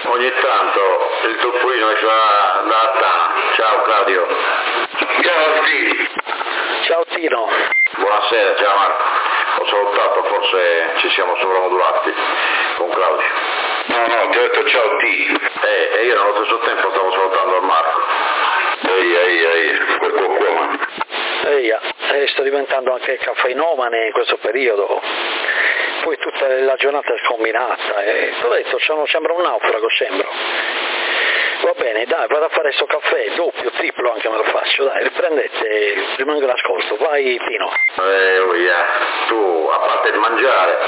ogni tanto il toppolino mi fa da Tana. Ciao Claudio. Ciao Tino. Ciao Tino. Buonasera, ciao Marco. Ho salutato, forse ci siamo sovramodulati con Claudio. No, ti ho detto ciao Tino. E io allo stesso tempo stavo salutando Marco. Ehi, quel qua. Sto diventando anche caffeinomane in questo periodo. Poi tutta la giornata è scombinata e ho detto, sembra un naufrago, sembro. Va bene, dai, vado a fare sto caffè, doppio, triplo anche me lo faccio, dai, riprendete, rimango in ascolto, vai Pino. Tu, a parte il mangiare...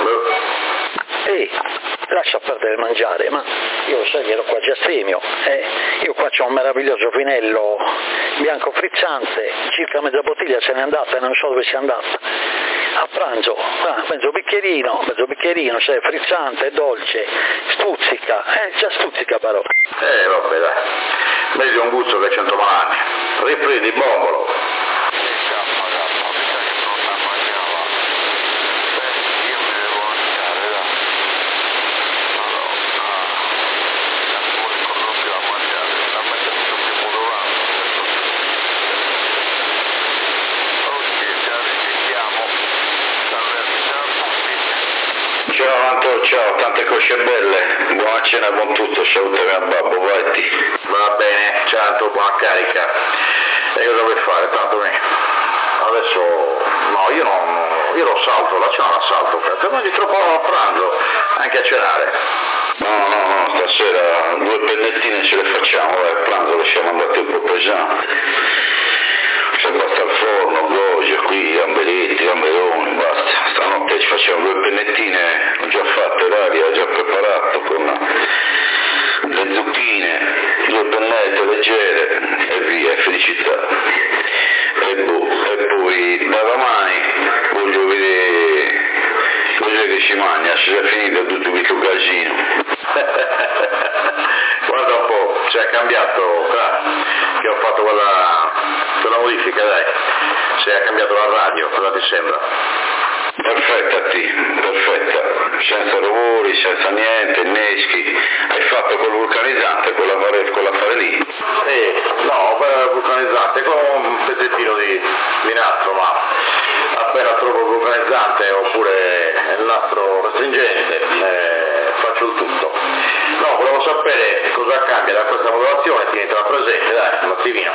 lascia perdere il mangiare, ma io sai che ero qua già stemio, io qua c'ho un meraviglioso vinello bianco frizzante, circa mezza bottiglia se n'è andata e non so dove sia andata. A pranzo, mezzo bicchierino, sai, frizzante, dolce, stuzzica, già stuzzica però. Vabbè dai, meglio un gusto che 100 malani. Riprendi bombolo. Ciao, tante cosce belle, buona cena con tutto, salutami a babbo, vai. Va bene, ciao, buona carica. E cosa vuoi fare? Tanto adesso, no, io lo salto, la cena la salto, perché mangi troppo a pranzo, anche a cenare. No, stasera 2 pennettine ce le facciamo, a pranzo le siamo andate un po' pesanti. Siamo andati al forno, goja, qui, gambeletti, gamberoni, basta. Stanotte ci facciamo 2 pennettine, ho già fatto l'aria, ho già preparato con le zucchine, 2 pennette leggere e via, felicità. E poi da domani voglio vedere che si mangia, si è finito tutto questo casino. Guarda un po', c'è cambiato, che ho fatto quella modifica, dai, si è cambiato la radio, cosa ti sembra? Perfetta, senza rumori, senza niente, inneschi. Hai fatto col vulcanizzante, con l'affare lì? No, vulcanizzante con un pezzettino di nastro, ma appena trovo il vulcanizzante oppure il nastro restringente faccio il tutto. No, volevo sapere cosa cambia da questa modulazione, tienitela presente, dai, un attimino.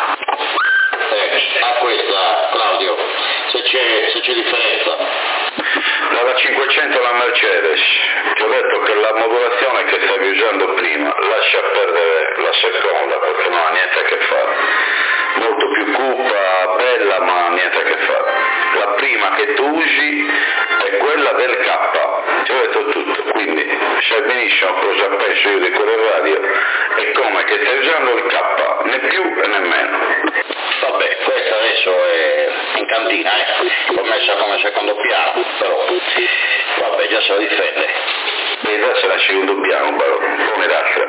A questa, Claudio, se c'è differenza. Dalla 500 alla Mercedes, ti ho detto che la modulazione che stavi usando prima, lascia perdere la seconda perché non ha niente a che fare. Molto più cupa, bella, ma niente a che fare. La prima che tu usi è quella del K, ti ho detto tutto, quindi sai benissimo cosa penso io di quelle radio e come che stai usando il K, né più né meno. Vabbè, questa adesso è in cantina, l'ho messa come secondo piano, però vabbè, già se lo difende. E adesso la secondo piano, però, come l'altra.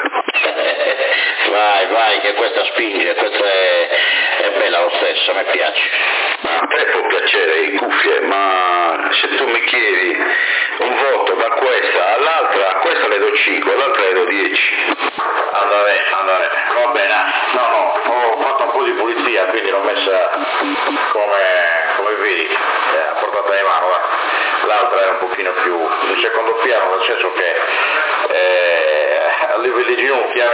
Vai, che questa spinge, questa è bella lo stesso, a me piace. A te può piacere in cuffie, ma se tu mi chiedi un voto da questa all'altra, a questa le do 5, all'altra le do 10. Andare, va bene. No, ho fatto un po' di pulizia, quindi l'ho messa come vedi, a portata di mano, va. L'altra è un pochino più in secondo piano, nel senso che a livello di ginocchia.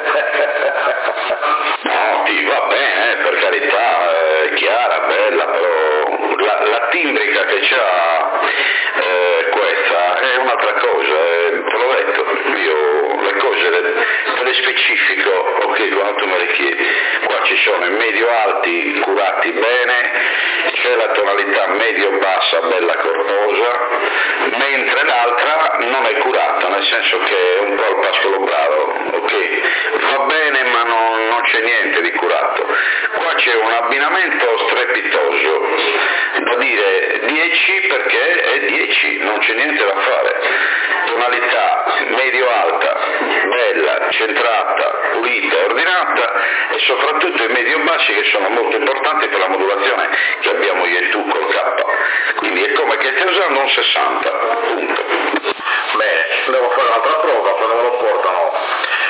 No, ti va bene, per carità, è chiara, bella, però la timbrica che c'ha questa è un'altra cosa, te l'ho detto, io le cose te le specifico, ok, quando tu me le chiedi. Qua ci sono i medio-alti curati bene, c'è la tonalità medio-bassa bella corposa, mentre l'altra non è curata, nel senso che è un po' il pascolo bravo, ok? Va bene, ma non c'è niente di curato. Qua c'è un abbinamento strepitoso, da dire 10 perché è 10, non c'è niente da fare. Tonalità medio-alta, bella, centrata, pulita, ordinata e soprattutto i medio-bassi che sono molto importanti per la modulazione che abbiamo io e tu col K. Quindi è come che stai usando un 60, punto. Bene, devo fare un'altra prova, quando me lo portano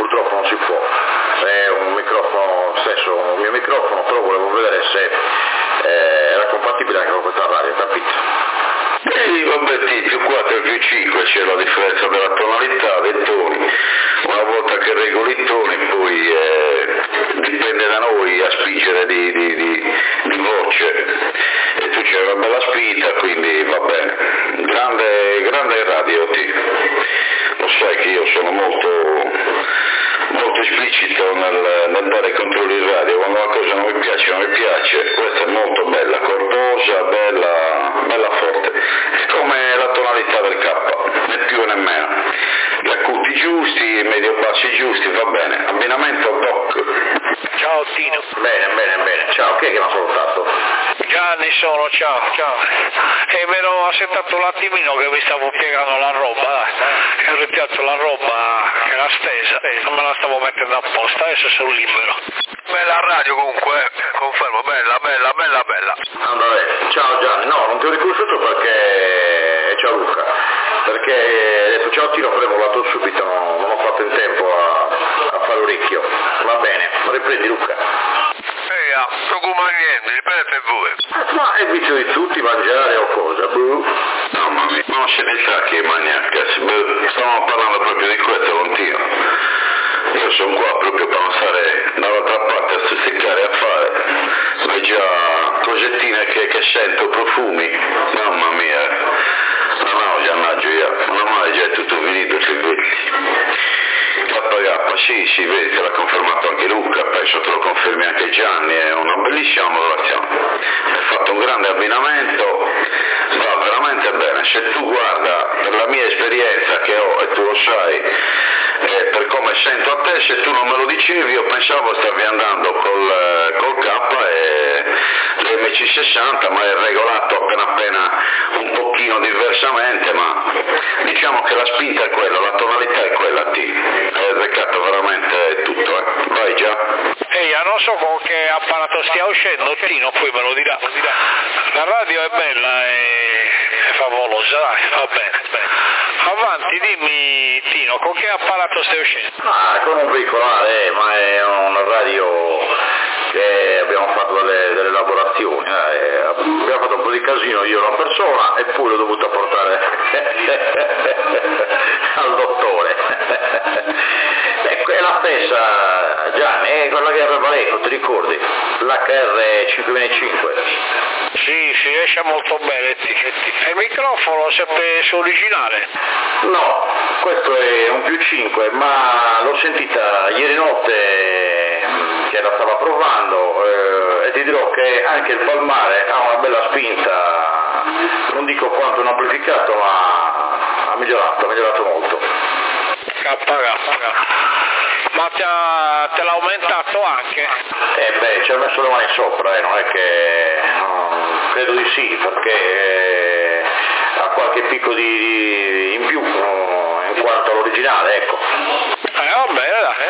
purtroppo non si può, è un microfono stesso, un mio microfono, però volevo vedere se era compatibile anche con questa radio, capito? Vabbè, più 4 e più 5 c'è la differenza della tonalità, dei toni. Una volta che regoli i toni poi dipende da noi a spingere di voce, e tu c'hai una bella spinta, quindi va bene. Grande radio, lo sai che io sono molto esplicito nel dare controlli in radio. Quando una cosa non mi piace, questa è molto bella, corposa, bella forte, è come la tonalità del K, né più né meno, gli acuti giusti, i medio bassi giusti, va bene, abbinamento doc. Ciao Tino. Bene, ciao, chi è che mi ha salutato? Gianni sono, ciao. E me l'ho aspettato un attimino che mi stavo piegando la roba, dai. Ho ripiazzato la roba che era stesa, non me la stavo mettendo apposta, adesso sono libero. Bella radio comunque, confermo, bella. Vabbè, ciao Gianni, no, non ti ho riconosciuto perché ciao Luca, perché hai detto ciao Tino, però ho volato subito, non ho fatto in tempo a fare orecchio. Va bene, riprendi Luca. Non come niente, riprendete voi. Ma è vizio di tutti mangiare o cosa? Mamma mia, non si ne sa che è maniaca, stavamo parlando proprio di questo, continuo. Io sono qua proprio per non stare dall'altra parte a stuzzicare, a fare le già cosettine che sento, profumi, mamma mia, no, giannaggio io, ormai già è tutto finito, si vede. KK, sì, vedi, te l'ha confermato anche Luca, penso te lo confermi anche Gianni, è una bellissima lavorazione, hai fatto un grande abbinamento, va veramente bene. Se tu guarda, per la mia esperienza che ho, e tu lo sai, per come sento a te, se tu non me lo dicevi io pensavo stavi andando col K e l'MC60, ma è regolato appena un pochino diversamente, ma diciamo che la spinta è quella, la tonalità è quella, hai azzeccato veramente tutto, vai già. Non so con che apparato stia uscendo Tino, poi me lo dirà. La radio è bella e favolosa, dai, va bene. Avanti, dimmi Tino, con che apparato stai uscendo? Con un veicolare, ma è una radio che abbiamo fatto delle elaborazioni, abbiamo fatto un po' di casino io e una persona e poi l'ho dovuta portare al dottore. È la stessa Gianni, è quella che aveva l'eco, ti ricordi? L'HR 5005. Sì, si esce molto bene. E il microfono sempre su originale? No, questo è un più 5, ma l'ho sentita ieri notte che la stava provando e ti dirò che anche il palmare ha una bella spinta, non dico quanto un amplificato, ma ha migliorato molto. Ma te l'ha aumentato anche? Ci ha messo le mani sopra, non è che credo di sì, perché ha qualche picco in più in quanto all'originale, ecco. Va bene, dai.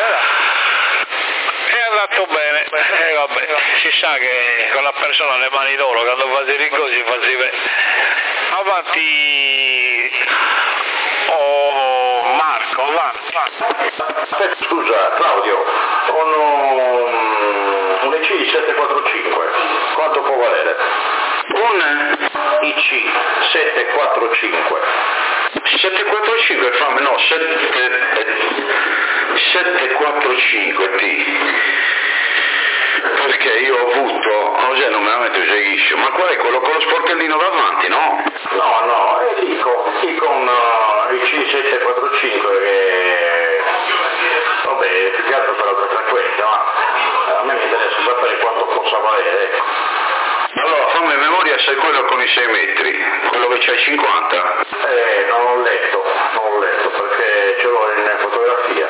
È andato bene, vabbè, si sa che con la persona le mani d'oro, quando fai le cose fai bene. Avanti, Marco, avanti. Scusa, Claudio, un IC 745, quanto può valere? Un IC 745. 745, fammi, no, 745 perché io ho avuto, non me la metto già, ma qual è quello con lo sportellino davanti, no? No, è lì con il C745 che, vabbè, più che altro per la frequenza, ma a me mi interessa sapere quanto possa valere, ecco. Allora, fammi memoria, sei quello con i 6 metri, quello che c'hai 50? Non l'ho letto perché ce l'ho in fotografia.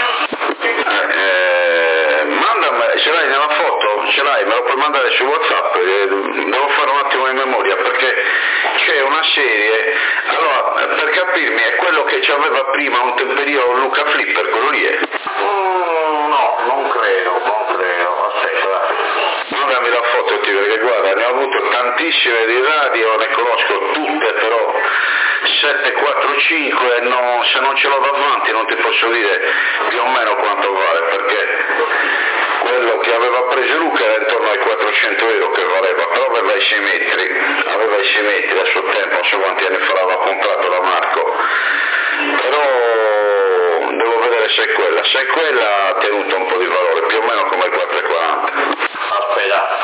Mandami, ce l'hai nella foto? Ce l'hai, me lo puoi mandare su WhatsApp, devo fare un attimo in memoria perché c'è una serie, allora per capirmi è quello che ci aveva prima un temperino Luca Flipper, quello lì è? No, non credo, aspetta. Mandami la foto e ti vedo che guarda, ne ho avuto tantissime di radio, ne conosco tutte, però 745 se non ce l'ho davanti non ti posso dire più o meno quanto 200 euro che valeva, però aveva i 6 metri a suo tempo, non so quanti anni fa l'aveva comprato da Marco, però devo vedere se è quella ha tenuto un po' di valore, più o meno come il 440. Aspetta.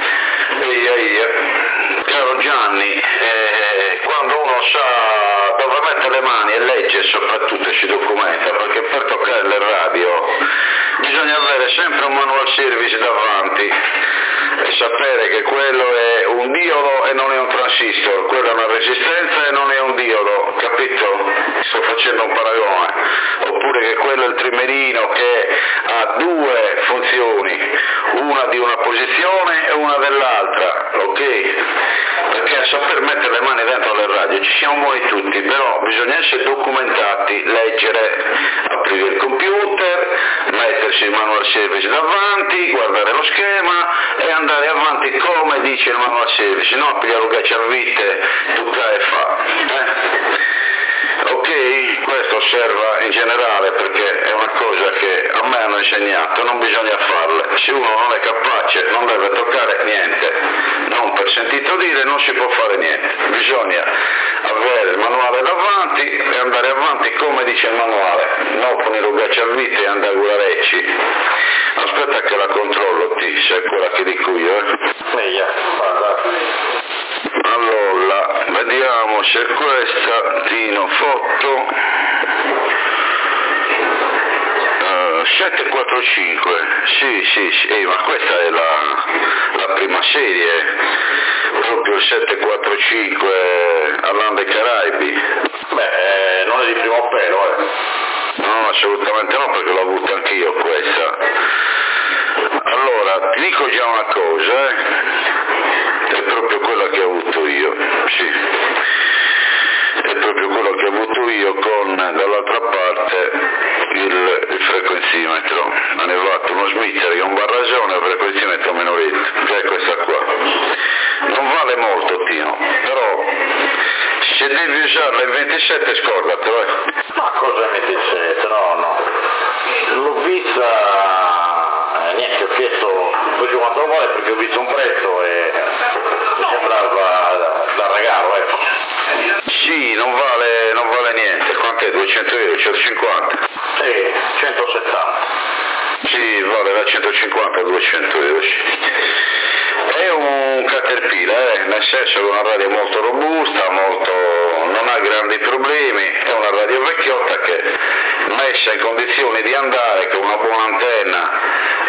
Caro Gianni, quando uno sa dove mette le mani e legge soprattutto si documenta, perché per toccare le radio bisogna avere sempre un manual service davanti e sapere che quello è un diodo e non è un transistor, quello è una resistenza e non è un diodo, capito? Sto facendo un paragone. Oppure che quello è il trimerino che ha due funzioni, una di una posizione e una dell'altra, ok? Perché a saper mettere le mani dentro le radio ci siamo buoni tutti, però bisogna essere documentati, leggere, aprire il computer, mettersi il manual service davanti, guardare lo schema e andare avanti come dice il manual service, non pigliare un cacciavite, tutta e fa. Ok, questo osserva in generale perché è una cosa che a me hanno insegnato, non bisogna farle, se uno non è capace non deve toccare niente, non per sentito dire non si può fare niente, bisogna avere il manuale davanti e andare avanti come dice il manuale, non con i rugacciavite e andare a guarecci. Aspetta che la controllo se è quella che dico io. Allora, vediamo se questa Tino foto 745, sì, ma questa è la prima serie, proprio il 745 Alain dei Caraibi. Beh, non è di primo pelo, No, assolutamente no, perché l'ho avuta anch'io questa. Allora, ti dico già una cosa, è proprio quella che ho avuto io, sì, è proprio quello che ho avuto io con dall'altra parte il frequenzimetro, hanno fatto uno Smither che è un barrasone e un frequenzimetro menoretto, che è questa qua, non vale molto Tino, però se devi usarla in 27 scordatelo. Ma cosa 27? No, l'ho vista, niente, ho chiesto poi quanto lo vuole perché ho visto un prezzo e mi sembrava da regalo, Sì, non vale niente, quant'è? 200 euro, 150? 170. Sì, vale da 150 a 200 euro, sì. È un Caterpillar, nel senso che è una radio molto robusta, non ha grandi problemi, è una radio vecchiotta che messa in condizioni di andare con una buona antenna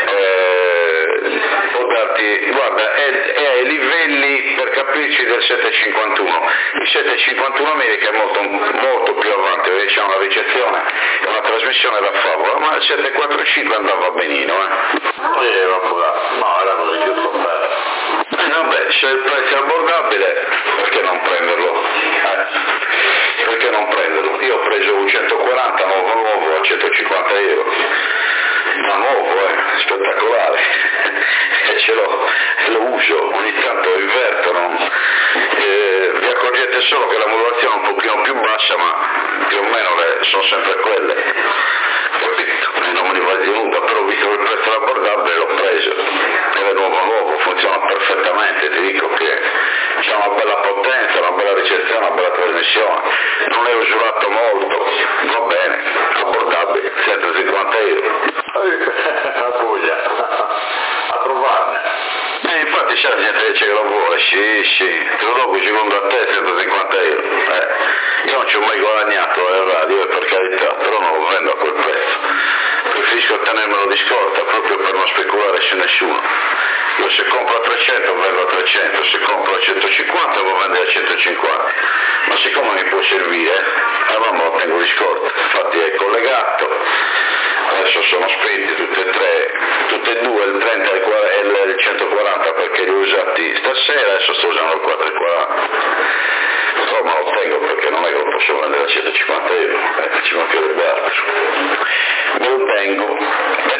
può darti, guarda, è ai livelli per capirci del 751, il 751 America è molto più avanti perché c'è una ricezione e una trasmissione da favola, ma il 745 andava benino, No, era così giusto per... Vabbè, se il prezzo è abbordabile, perché non prenderlo? Perché non prenderlo? Io ho preso un 140 nuovo a 150 euro, ma nuovo, spettacolare, e lo uso, ogni tanto inverto, vi accorgete solo che la modulazione è un pochino più bassa, ma più o meno sono sempre quelle, capito? Non me ne va di nulla, però visto che il prezzo è abbordabile l'ho preso, ed è nuovo, funziona perfettamente, ti dico che c'è una bella potenza, una bella ricezione, una bella trasmissione, non è usurato molto, va bene, abbordabile, 150 euro. La voglia, a trovarne. Infatti c'è la gente che dice che lo vuole, sì, te lo do secondo a te 150 euro. Io non ci ho mai guadagnato alla radio, per carità, però non lo vendo a quel prezzo. Preferisco tenermelo di scorta proprio per non speculare su nessuno. Io se compro a 300 vendo a 300, se compro a 150 lo vendo a 150, ma siccome mi può servire, allora me lo tengo di scorta. Infatti è collegato, adesso sono spenti tutte e due, il 30 e il 140 perché li ho usati stasera, adesso sto usando il 440. Però me lo tengo perché non è che lo posso vendere a 150 euro, ci mancherebbe altro. Me lo tengo. Vediamo un po'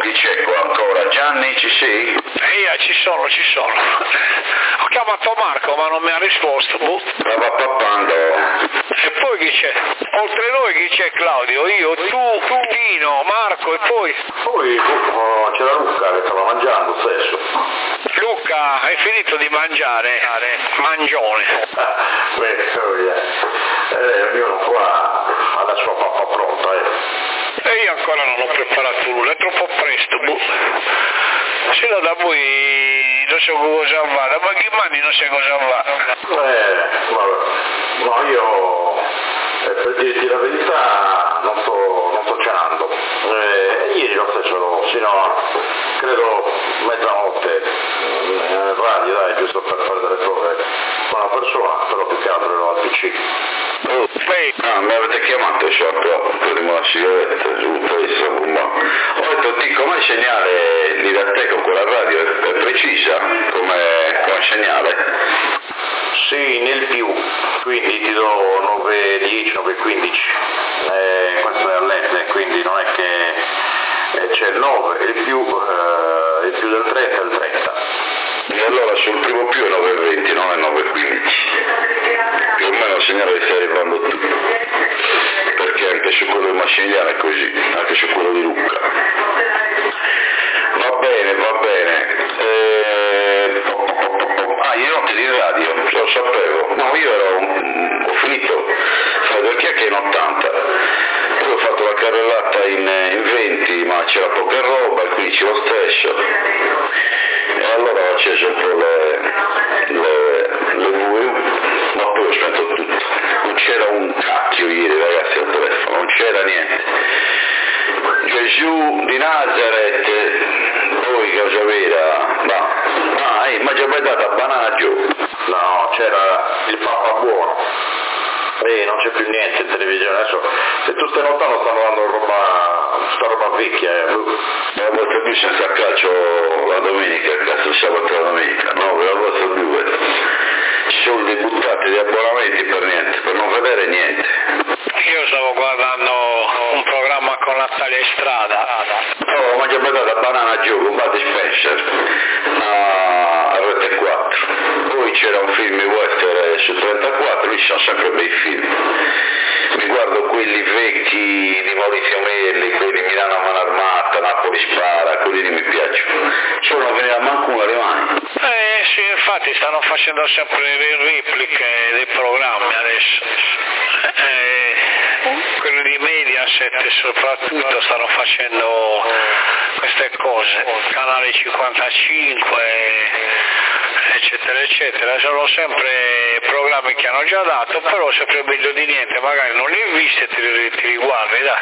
chi c'è qua ancora? Gianni, ci sei? Ci sono. Ho chiamato Marco ma non mi ha risposto. Stava pappando. E poi chi c'è? Oltre noi chi c'è? Claudio, io, tu, Dino, Marco e poi? Poi c'era Luca che stava mangiando stesso. Luca, hai finito di mangiare? Mangione. Ognuno qua ha la sua pappa pronta, E io ancora non ho preparato nulla, è troppo presto. Se no da voi non so cosa va, da pochi anni non so cosa va. No, io per dirti la verità non sto cenando. Ieri lo stesso, sino a credo mezzanotte in radio, dai, giusto per fare delle prove con una persona, però più che altro ero al PC. Mi avete chiamato per una sigaretta, ho detto come segnale lì da te con quella radio è precisa come segnale? Sì, nel più, quindi ti do 910, 915, questo è all'ente, quindi non è che c'è il 9, il più del 30 è il 30. E allora sul primo più è 920, non è 915. Più o meno il segnale che stai arrivando tu, perché anche su quello di Massimiliano è così, anche su quello di Luca. Va bene. Ieri notte di radio, lo sapevo. No, io ho finito fra 2 chiacchiere in 80. Poi ho fatto la carrellata in 20, ma c'era poca roba, il 15 lo stesso. E allora ho acceso un po' le VU, ma poi ho spento tutto. Non c'era un cacchio ieri, ragazzi, al telefono, non c'era niente. Gesù di Nazareth, poi cosa vera? Ma già mai data banana giù? No, c'era il Papa buono. Non c'è più niente in televisione, adesso se tu stai lontano stanno dando roba vecchia. La volta più senza calcio la domenica, il sabato e la domenica, no, la volta 2. Soldi buttati di abbonamenti per niente, per non vedere niente. Io stavo guardando un programma con Natalia Estrada. Ma già data banana giù con Buddy Spencer a Rete 4. Poi c'era un film western su 34, lì ci sono sempre bei film. Mi guardo quelli vecchi di Maurizio Melli, quelli di Milano a mano armata, Napoli spara, quelli lì mi piacciono. Solo non veniva manco una rimane. Sì, infatti stanno facendo sempre le repliche dei programmi adesso. Quelli di Mediaset soprattutto stanno facendo queste cose, canale 55 eccetera, sono sempre programmi che hanno già dato, però sempre meglio di niente, magari non li hai visti e ti riguardi, dai.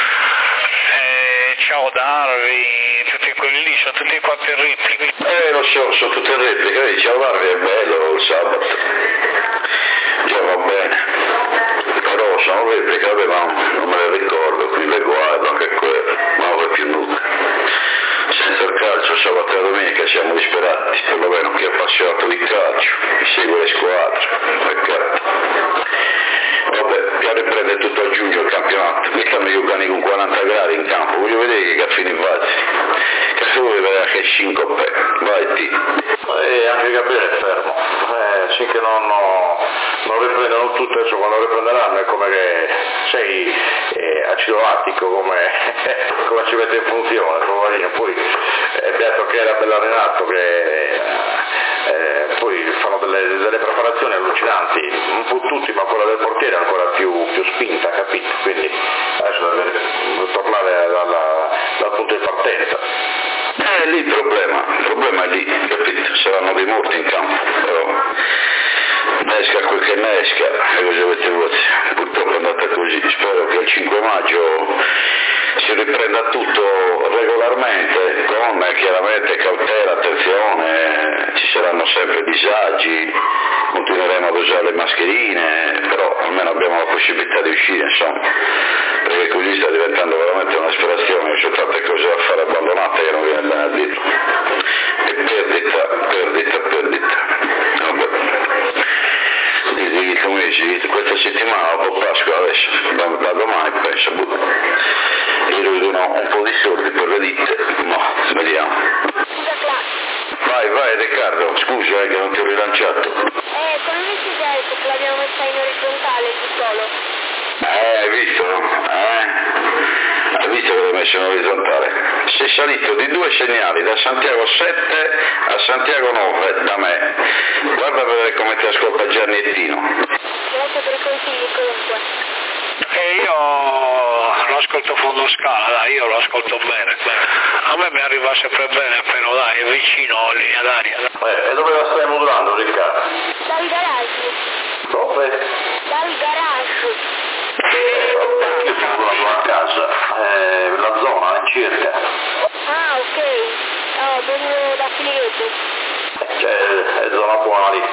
Ciao Darvi, tutti quelli lì, sono tutti quanti repliche. Lo so, sono tutte repliche, ciao Darvi è bello il sabato. Già va bene. Però sono repliche, vabbè, ma non me le ricordo, qui le guardo anche quelle, ma non vedo più nulla. Senza il calcio, sabato e domenica siamo disperati, perlomeno chi è appassionato di calcio, chi segue le squadre, peccato. Vabbè, che riprende tutto a giugno il campionato, quest'anno io gani con 40 gradi in campo, voglio vedere che caffini fate, che se vuoi vedere che 5 vai ti. Anche Gabriele è fermo, finché non riprendono tutto, adesso quando riprenderanno è come che sei acido lattico, come ci mette in funzione, poverino. Poi è beato che era Bellarenato che poi fanno delle preparazioni allucinanti, un po' tutti, ma quella del portiere è ancora più spinta, capito? Quindi adesso deve tornare dal punto di partenza. Lì il problema è lì, capito? Saranno dei morti in campo, però nesca quel che nesca, e cosa avete voi? Purtroppo è andata così, spero che il 5 maggio si riprenda tutto regolarmente, con chiaramente cautela, attenzione, ci saranno sempre disagi, continueremo ad usare le mascherine, però almeno abbiamo la possibilità di uscire, insomma, perché così sta diventando veramente una disperazione, c'è tante cose da fare abbandonate che non viene bene a dirlo, e perdita, vabbè. Questa settimana dopo Pasqua adesso, da domani penso, io vedo un po' di soldi per le ditte, ma Riccardo, scusa che non ti ho rilanciato. Come mi si detto che l'abbiamo messa in orizzontale il piccolo? Hai visto? Hai visto che l'hai messo in orizzontale? Sei salito di 2 segnali, da Santiago 7 a Santiago 9, da me. Guarda a vedere come ti ascolta Gianni e Tino. Grazie per i consigli comunque. E io lo ascolto fondo scala, dai, io lo ascolto bene. A me mi arriva sempre bene, però dai, è vicino a linea d'aria. E dove la stai modulando, Riccardo? Dal garage. Dove? Dal garage. Io sto modulando a casa, la zona in circa. Ah, ok. No, vengo da Filietto. È zona buona lì.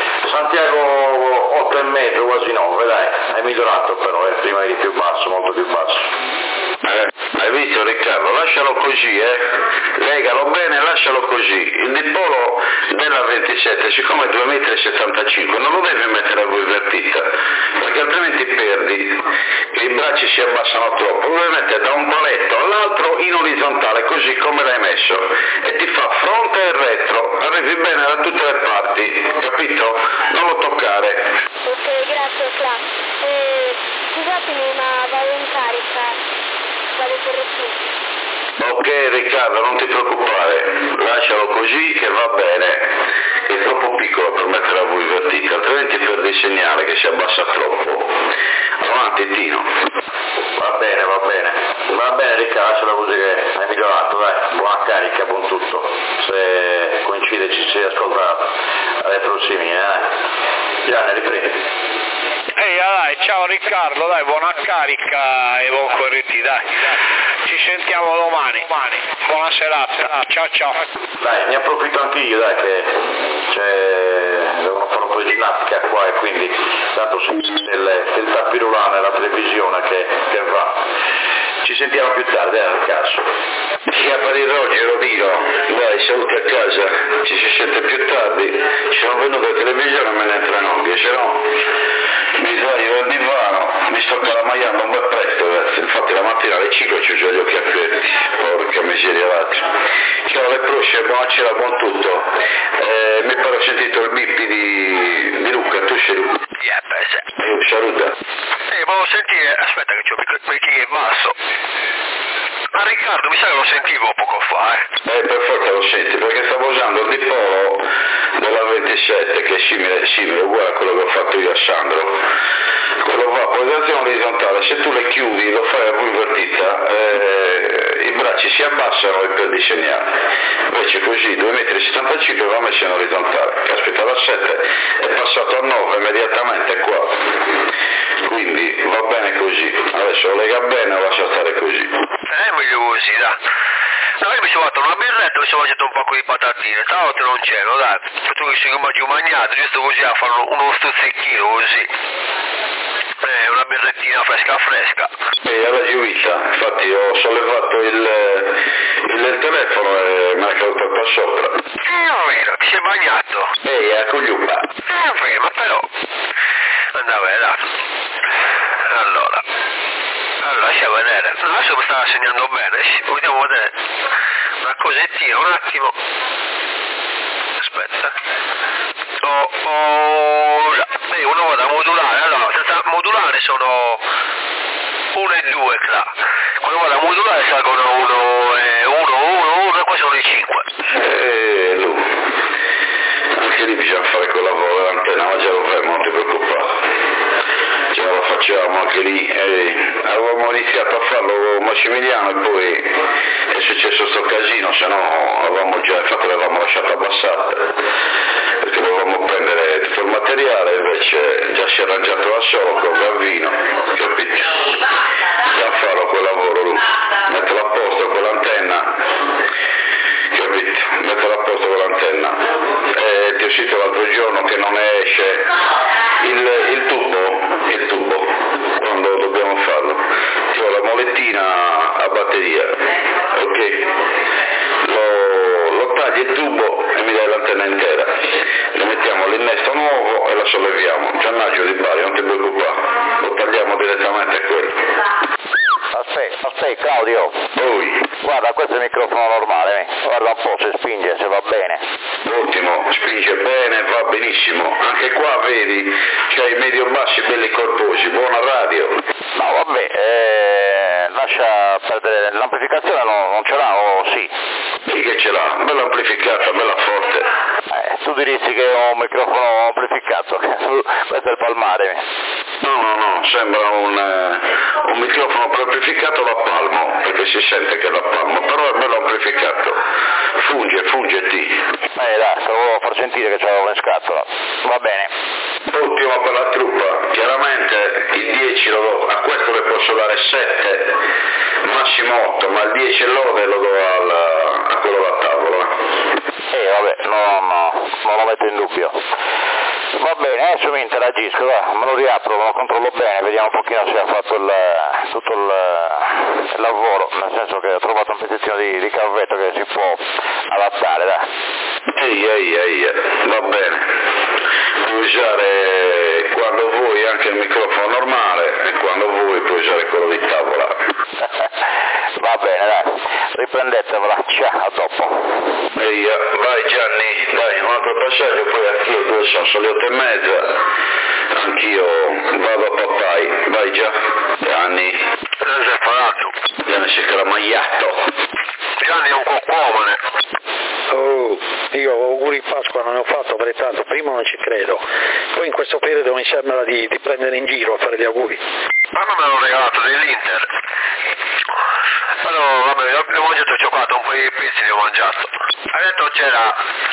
Santiago 8 e mezzo, quasi 9, dai, hai migliorato però, prima eri più basso, molto più basso. Hai visto Riccardo? Lascialo così, legalo bene, lascialo così. Il dipolo della 27, siccome è 2,75 m, non lo devi mettere a invertita, perché altrimenti perdi, che i bracci si abbassano troppo, lo devi mettere da un paletto all'altro in orizzontale, così come l'hai messo, e ti fa fronte e retro, arrivi bene da tutte le parti, capito? Non lo toccare. Ok, grazie Cla. Scusatemi, ma vado in carica. Vado per retro. Ok Riccardo, non ti preoccupare, lascialo così che va bene, è troppo piccolo per mettere a voi invertita, altrimenti perdi il segnale che si abbassa troppo. Avanti Tino. Va bene Riccardo, lasciala così che hai migliorato, dai, buona carica, buon tutto. Se coincide ci si ascolta alle prossime, Gianni, riprendi. Dai, ciao Riccardo, dai, buona carica e buon corretti, dai. Ci sentiamo domani. Buona serata. Ciao. Dai, ne approfitto anch'io, dai, che devono fare un po' di ginnastica qua e quindi tanto il tappirulano nella televisione che va. Ci sentiamo più tardi, nel caso. Sia per il Rogero Dino, dai, saluti a casa, ci si sente più tardi, sono venuto a televisione e me ne entrano, che se no mi sbaglio dal divano, mi sto calamaiando un bel presto, ragazzi. Infatti la mattina alle 5 ci ho già gli occhi aperti, porca miseria l'altro. Ciao alle prossime, buona cena, buon tutto. Mi pare ho sentito il bip di Luca, tu sei Luca? Saluta. Volevo sentire, aspetta che c'ho perché è basso. Ma Riccardo, mi sa che lo sentivo poco fa, Per forza lo senti, perché stavo usando il dipolo della 27 che è simile, uguale a quello che ho fatto io a Sandro. Quello va a posizione orizzontale, se tu le chiudi, lo fai a V invertita, i bracci si abbassano e perdi il segnale. Invece così 2,75 m va messo in orizzontale. Caspita, da 7 è passato a 9 immediatamente qua. Quindi va bene così. Adesso lo lega bene o lascia stare così. Meglio così, dai. No, io mi sono fatto una birretta, mi sono mangiato un po' di patatine, stanotte non c'ero, dai. Tu che sei mangiato, giusto così a fare uno stuzzichino così. Una birrettina fresca. E alla giuvita, infatti ho sollevato il telefono e mi è caduto qua sopra. Non vero, ti sei bagnato? A Cugliupa. Vero, ma però. Andava là. Allora, lascia vedere. Adesso mi stava segnando bene, vogliamo vedere una cosettina, un attimo. Aspetta. Una volta modulare, allora, senza modulare sono 1 e 2, là. Quando vado a modulare salgono 1 e qua sono i 5. Anche lì bisogna fare quel lavoro dell'antenna, ma già lo faremo, non ti preoccupare. Ce la facciamo anche lì, avevamo iniziato a farlo Massimiliano e poi è successo sto casino, se no avevamo già, infatti l'avevamo lasciato abbassata, perché dovevamo prendere tutto il materiale, invece già si è arrangiato da solo con Gavino, capito? Da farlo quel lavoro lui, metterlo a posto con l'antenna, capito? Metterlo a posto con l'antenna. Ti ho sentito l'altro giorno che non esce il tubo, quando dobbiamo farlo. Ti ho la molettina a batteria, ok? Lo tagli il tubo e mi dai l'antenna intera. Le mettiamo l'innesto nuovo e la solleviamo. Giannaggio di Bari, non ti preoccupare, lo tagliamo direttamente a quello. Aspetta Claudio. Poi. Guarda, questo è il microfono normale, guarda un po' se spinge, se va bene. Ottimo, stringe bene, va benissimo. Anche qua vedi, c'hai i medio-bassi belli corposi, buona radio. No, vabbè, lascia perdere, l'amplificazione non ce l'ha o sì? Sì che ce l'ha, bella amplificata, bella forte. Tu diresti che ho un microfono amplificato, questo è il palmare. No, sembra un microfono preamplificato da palmo, perché si sente che è da palmo, però è bello amplificato, funge ti. Dai, te lo volevo far sentire che c'avevo in scatola, va bene. Ultimo per la truppa, chiaramente il 10 lo do, a questo le posso dare 7, massimo 8, ma il 10 lode lo do a quello da tavola. Vabbè, non lo metto in dubbio. Va bene, adesso mi interagisco, me lo riapro, lo controllo bene, vediamo un pochino se ha fatto tutto il lavoro, nel senso che ho trovato un pezzettino di cavetto che si può adattare, dai. Ehi, va bene. Puoi usare quando vuoi anche il microfono normale e quando vuoi puoi usare quello di tavola. Va bene, dai, riprendetevela, ciao, a dopo. Vai Gianni, dai, un altro passaggio, poi anch'io, dove sono le 8:30, anch'io vado a papai, vai già, Gianni. Sei parato. Gianni si è cramagliato. Gianni è un coccomane. Oh, io auguri di Pasqua non ne ho fatto per tanto, prima non ci credo, poi in questo periodo mi sembra di prendere in giro a fare gli auguri. Ma me l'hanno regalato dell'Inter. Allora, vabbè, ho mangiato il cioccolato, un po' di pizzi li ho mangiato. Ha detto c'era,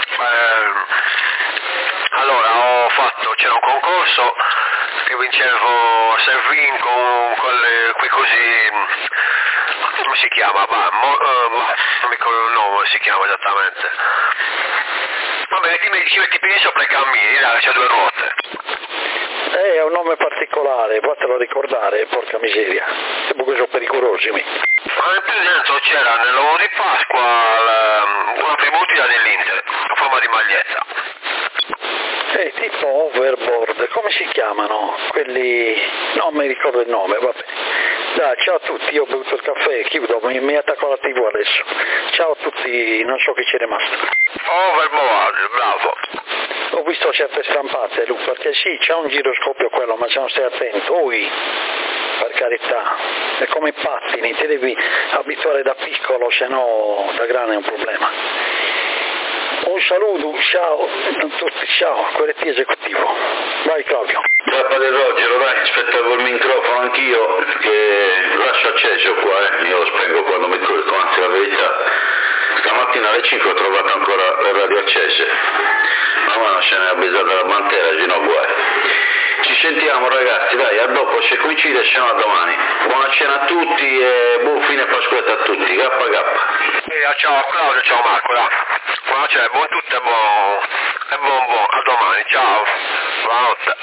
allora c'era un concorso che vincevo Servin con quei così, come si chiama? Non mi ricordo il nome, si chiama esattamente. Vabbè, ci metti i piedi sopra i cammini, là, c'è 2 ruote. È un nome particolare, fatelo ricordare, porca miseria, sempre sono pericolosi. Ma nel più dentro c'era nell'uovo di Pasqua una tributina dell'Inter, a forma di maglietta. Tipo overboard, come si chiamano? Quelli... non mi ricordo il nome, vabbè. Dai, ciao a tutti, io ho bevuto il caffè, chiudo, mi attacco alla TV adesso. Ciao a tutti, non so chi c'è rimasto. Overboard, bravo. Ho visto certe stampate, Lu, perché sì, c'è un giroscopio quello, ma se non stai attento, per carità, è come i pattini, ti devi abituare da piccolo, se no da grande è un problema. Un saluto, ciao a tutti, ciao, QRT esecutivo. Vai Claudio. Ciao padre Rogero, dai, aspettavo il microfono anch'io, che lascio acceso qua, io lo spengo quando mi corco, anzi la verità. Stamattina alle 5 ho trovato ancora le radio accese, ma non se ne è avvisata della mantera, no guai. Ci sentiamo ragazzi, dai, a dopo, se coincide, se no a domani. Buona cena a tutti e buon fine Pasquetta a tutti, K. Ciao Claudio, ciao Marco, dai. Buona cena, buon tutto e buon, a domani, ciao. Buonanotte.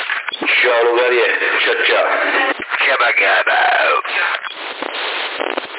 Ciao Lugarie, ciao. Che bagaba.